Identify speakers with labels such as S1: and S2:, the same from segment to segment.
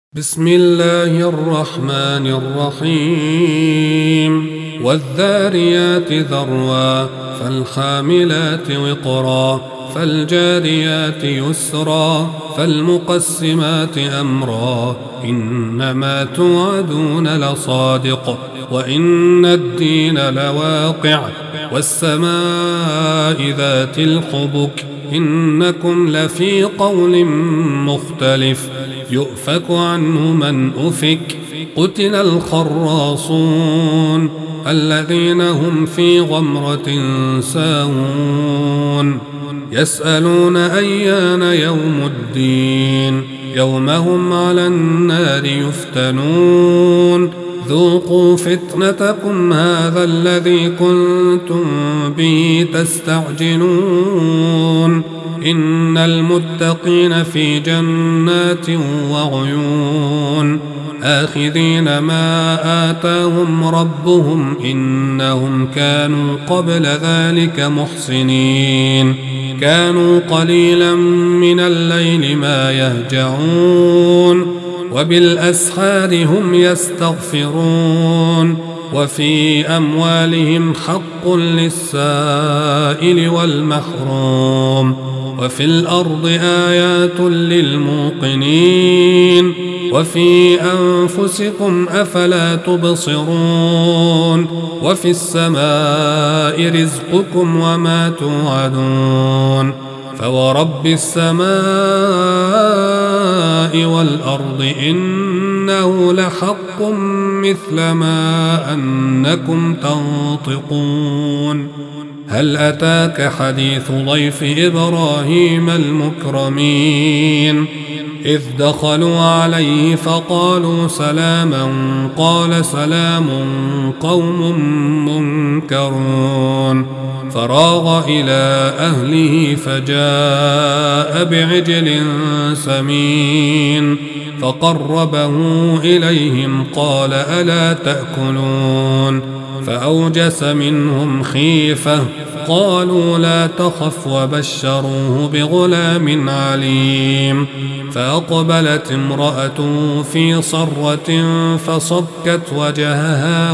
S1: بسم الله الرحمن الرحيم والذاريات ذروا فالحاملات وقرا فالجاريات يسرا فالمقسمات أمرا إنما توعدون لصادق وإن الدين لواقع والسماء ذات الحبك إنكم لفي قول مختلف يؤفك عنه من أفك قتل الخراصون الذين هم في غمرة ساهون يسألون أيان يوم الدين يوم هم على النار يفتنون ذوقوا فتنتكم هذا الذي كنتم به تستعجلون إن المتقين في جنات وعيون آخذين ما آتاهم ربهم إنهم كانوا قبل ذلك محسنين كانوا قليلا من الليل ما يهجعون وبالأسحار هم يستغفرون وفي أموالهم حق للسائل والمحروم وفي الأرض آيات للموقنين وفي أنفسكم أفلا تبصرون وفي السماء رزقكم وما توعدون فورب السماء والأرض إنه لحق مثل ما أنكم تنطقون هل أتاك حديث ضيف إبراهيم المكرمين إذ دخلوا عليه فقالوا سلاما قال سلام قوم منكرون فراغ إلى أهله فجاء بعجل سمين فقربه إليهم قال ألا تأكلون فأوجس منهم خيفة قالوا لا تخف وبشروه بغلام عليم فأقبلت امرأته في صرة فصكت وجهها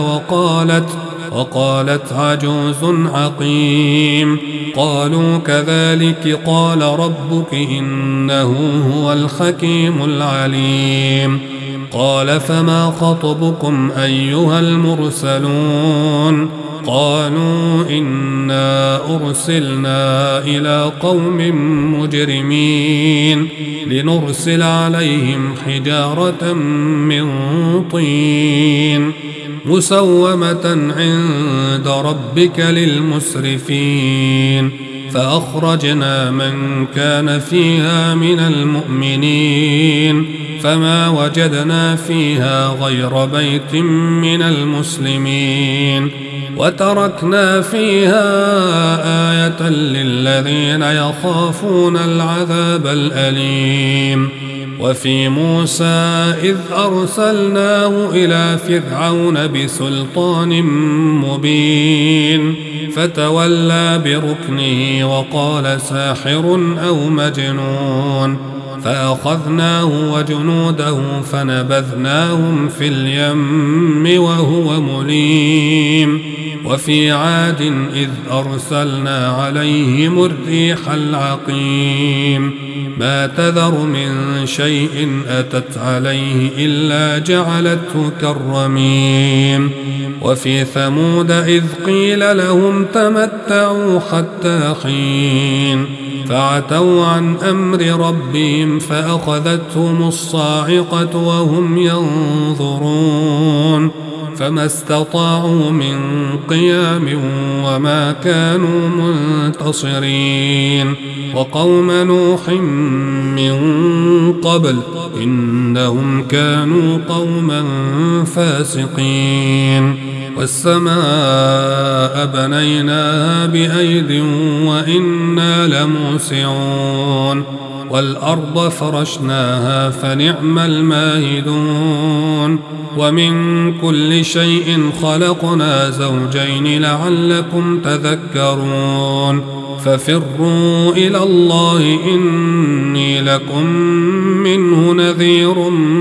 S1: وقالت عجوز عقيم قالوا كذلك قال ربك إنه هو الحكيم العليم قال فما خطبكم أيها المرسلون قالوا إنا أرسلنا إلى قوم مجرمين لنرسل عليهم حجارة من طين مسومة عند ربك للمسرفين فأخرجنا من كان فيها من المؤمنين فما وجدنا فيها غير بيت من المسلمين وتركنا فيها آية للذين يخافون العذاب الأليم وفي موسى إذ أرسلناه إلى فرعون بسلطان مبين فتولى بركنه وقال ساحر أو مجنون فأخذناه وجنوده فنبذناهم في اليم وهو مليم وفي عاد إذ أرسلنا عليهم الريح العقيم ما تذر من شيء أتت عليه إلا جعلته كالرميم وفي ثمود إذ قيل لهم تمتعوا حتى حين فعتوا عن أمر ربهم فأخذتهم الصاعقة وهم ينظرون فما استطاعوا من قيام وما كانوا منتصرين وقوم نوح من قبل إنهم كانوا قوما فاسقين والسماء بنيناها بأيد وإنا لموسعون والأرض فرشناها فنعم الماهدون ومن كل شيء خلقنا زوجين لعلكم تذكرون ففروا إلى الله إني لكم منه نذير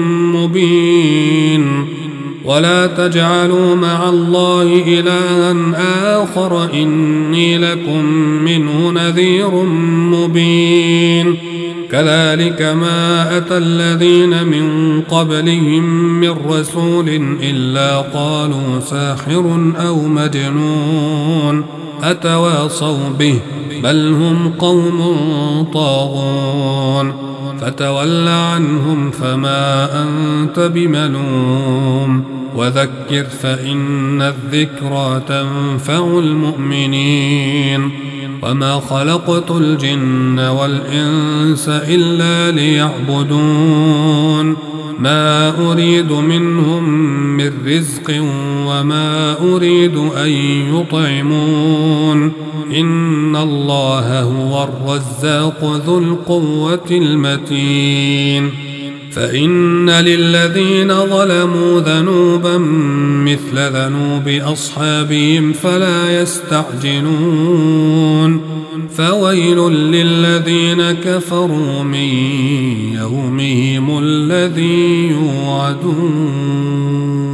S1: مبين ولا تجعلوا مع الله إلها آخر إني لكم منه نذير مبين كذلك ما أتى الذين من قبلهم من رسول إلا قالوا ساحر أو مجنون أتواصوا به بل هم قوم طاغون فتول عنهم فما أنت بملوم وذكر فإن الذكرى تنفع المؤمنين وما خلقت الجن والإنس إلا ليعبدون ما أريد منهم من رزق وما أريد أن يطعمون إن الله هو الرزاق ذو القوة المتين فإن للذين ظلموا ذنوبا مثل ذنوب أصحابهم فلا يستعجلون فويل للذين كفروا من يومهم الذي يوعدون